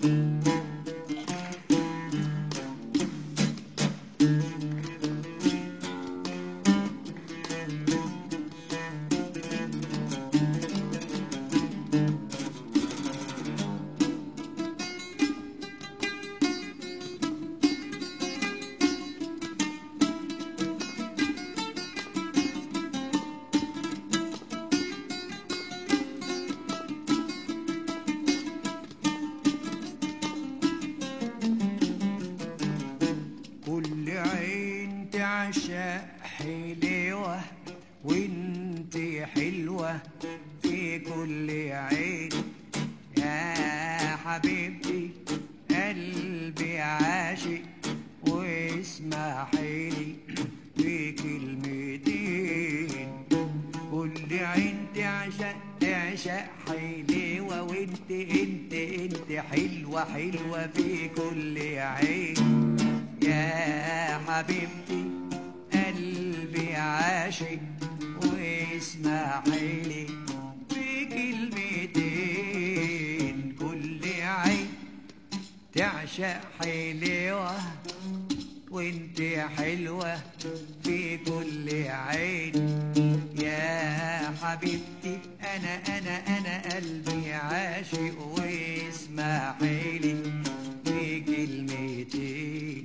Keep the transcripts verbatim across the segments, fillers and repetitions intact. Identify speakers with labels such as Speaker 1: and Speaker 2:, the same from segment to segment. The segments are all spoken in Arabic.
Speaker 1: تعشق حلوة وانت حلوة في كل عين يا حبيبتي قلبي عاشق واسمحيلي في كلمتين كل عين تعشق تعشق حلوة وانت انت انت حلوة حلوة في كل عين يا حبيبتي قلبي عاشق واسمحيلي في كلمتين كل عين تعشق حلوة وانت حلوة في كل عين يا حبيبتي انا انا انا قلبي عاشق واسمحيلي في كلمتين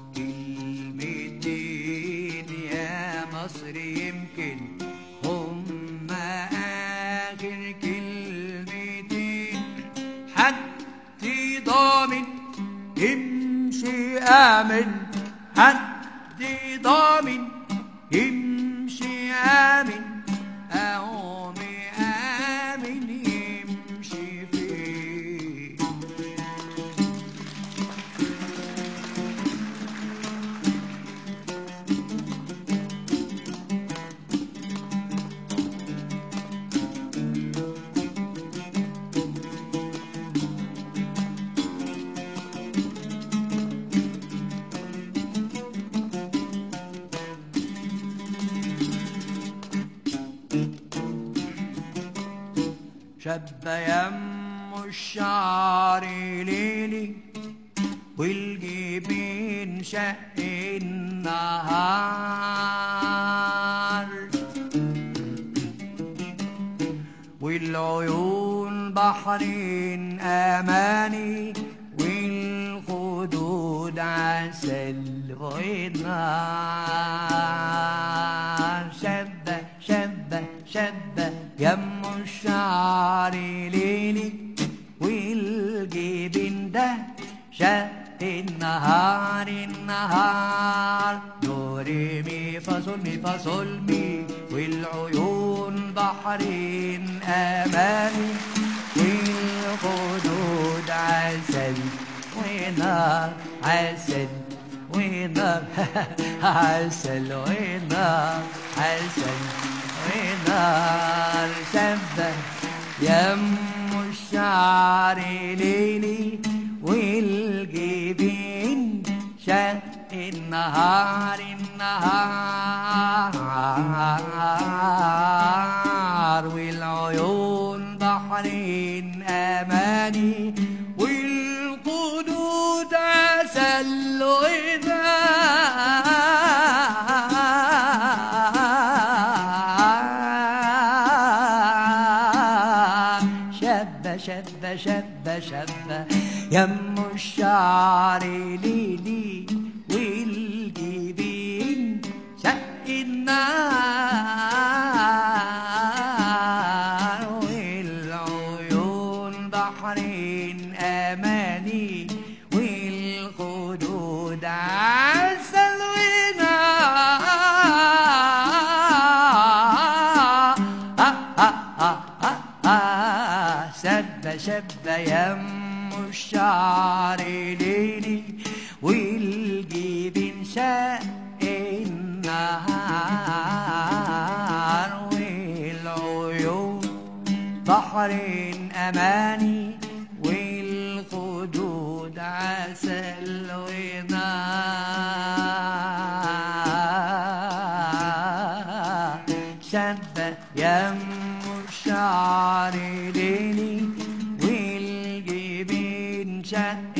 Speaker 1: كلمتين يا مصر يمكن هم آخر كلمتين حد ضامن يمشي آمن حد ضامن يمشي آمن أو آمن يمشي فيه شب يم الشعر ليلي والجبين شق النهار والعيون بحرين أماني والخدود عسل ونار شب شب شب يم الشعر ليلي والجبين ده شق النهار النهار دو ري مي فا صول مي فا صول مي والعيون بحرين أماني والخدود عسل ونار عسل ونار عسل ونار عسل ونار شبه يم الشعر ليلي والجبين شق النهار النهار والعيون بحرين أماني والخدود عسل ونار شب شب شب يم الشعر ليلي والجبين شق النار والعيون بحرين أماني والخدود عسل ونار شب شب يم الشعر ليلي والجبين شق النهار والعيون بحرين أماني والخدود عسل ونار شب يم الشعر ليلي شق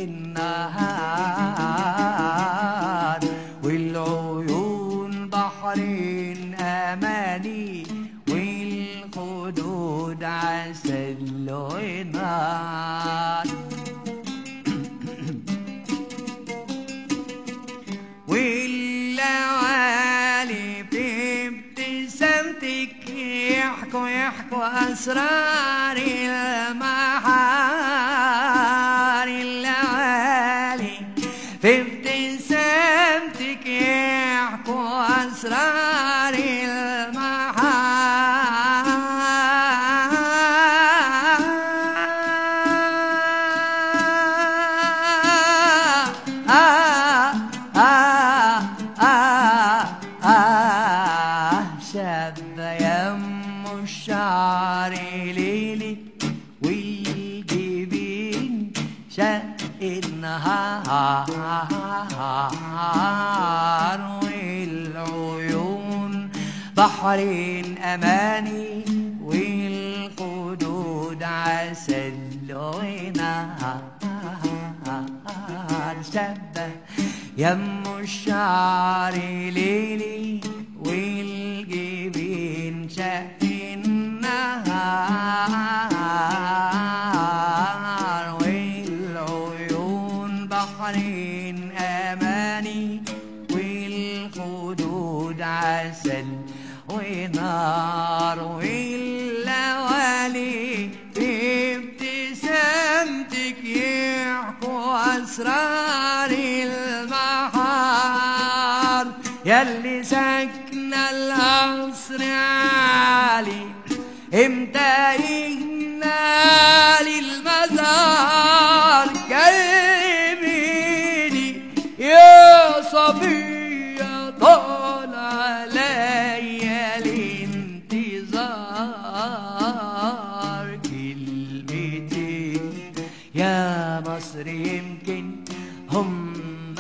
Speaker 1: النهار والعيون بحرين أماني والخدود عسل ونار والليالي في ابتسامتك يحكوا يحكوا أسرار المحار الليالي في ابتسامتك يحكوا أسرار المحار آه آه آه آه شاب يم الشعر ليلي والجبين شق النهار والعيون بحرين أماني والخدود عسل ونهار شبه يم الشعر ليلي والجبين شق النهار والعيون بحرين أماني والخدود عسل ونار والليالي في ابتسامتك يحكوا أسرار المحار ياللي ساكنة القصر عالي امتى يجنالي المزار كلميني يا صبية طال عليا الانتظار كلمتين يا مصر يمكن هم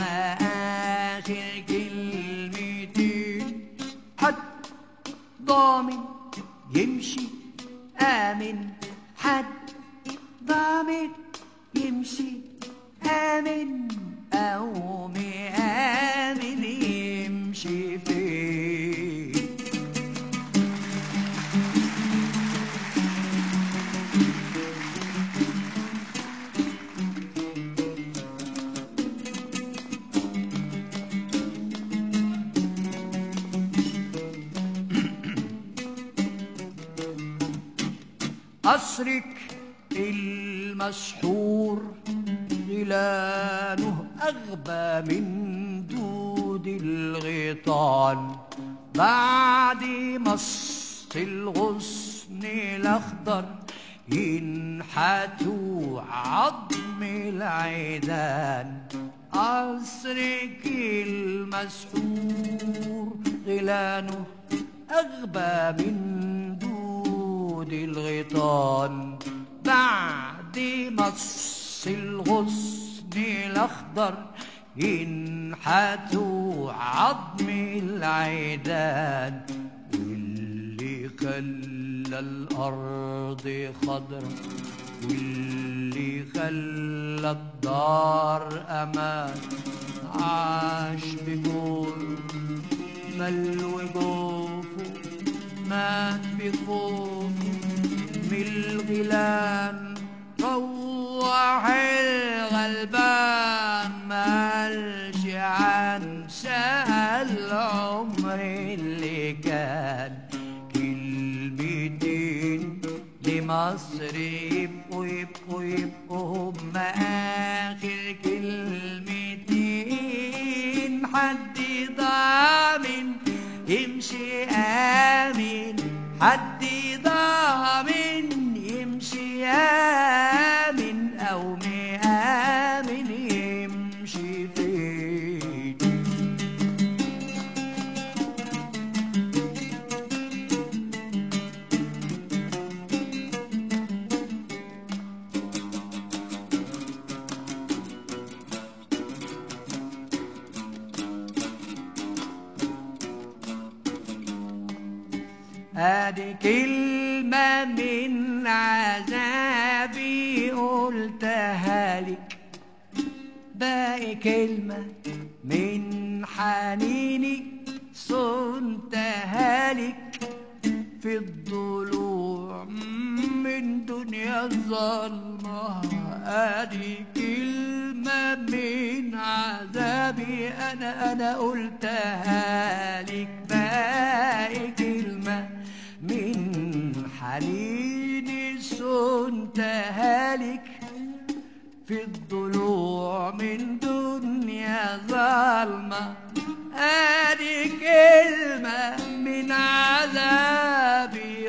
Speaker 1: آخر كلمتين حد ضامن يمشي آمن حد ضامن يمشي آمن أو مآمن يمشي فين قصرك المسحور غلانه أغبى من دود الغيطان بعد مص الغصن الأخضر ينحتوا عظم العيدان قصرك المسحور غلانه أغبى من دود الغيطان بعد مص الغصن الأخضر ينحتوا عظم العيدان واللي خلى الأرض خضرا واللي خلى الدار أمان عاش بجول ملو جوفه مات بخوفه من الغلان روح الغلبان مالش عن سأل العمر اللي كان كلمتين لمصر يبقوا يبقوا يبقوا هم آخر كلمتين حد ضامن يمشي آمن حد ضامن يمشي آمن أو مآمن يمشي فين ادي كلمة من عذابي قلتها هالك باقي كلمة من حنيني صنتها لك في الضلوع من دنيا الظلمة. ادي كلمة من عذابي انا انا قلتها لك. باقي كلمة من حنيني صنتها لك في الضلوع من دنيا ظلمة. ادي كلمة من عذابي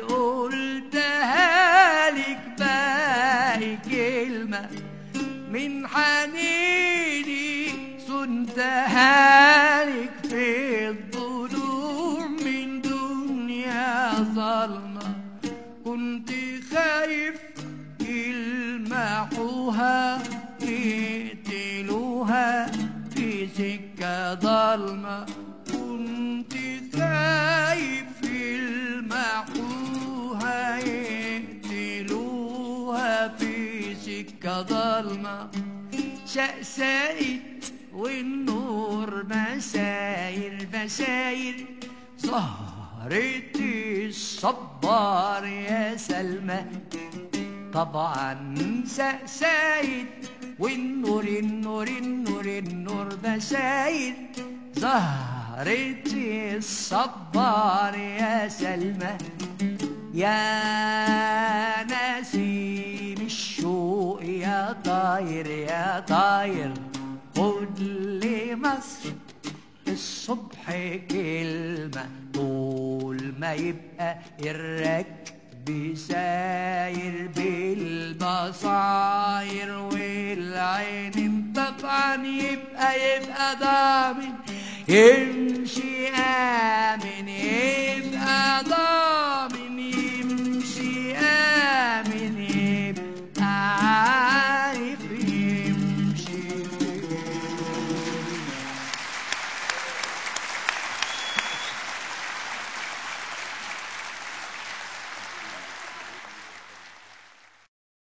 Speaker 1: قلتها لك. باقي كلمة من حنيني صنتها لك في الضلوع من دنيا ظلمة. كنت خايف يلمحوها يقتلوها في سكة ضلمة. كنت خايف يلمحوها يقتلوها في سكة ضلمة. شقسقت والنور مساير مساير ظهرت الصبار يا سلمى. طبعا سقسايد والنور النور النور النور بسايد ظهرت الصبار يا سلمى. يا نسيم الشوق يا طاير يا طاير خد لي مصر الصبح كلمة. طول ما يبقى الركب بساير بالبصاير والعين طبعا يبقى يبقى ضامن يمشي